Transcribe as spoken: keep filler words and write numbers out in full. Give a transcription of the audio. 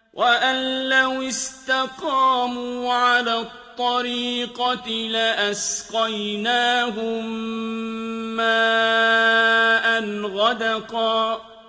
وأن لو استقاموا على الطريقة لأسقيناهم ماء غدقا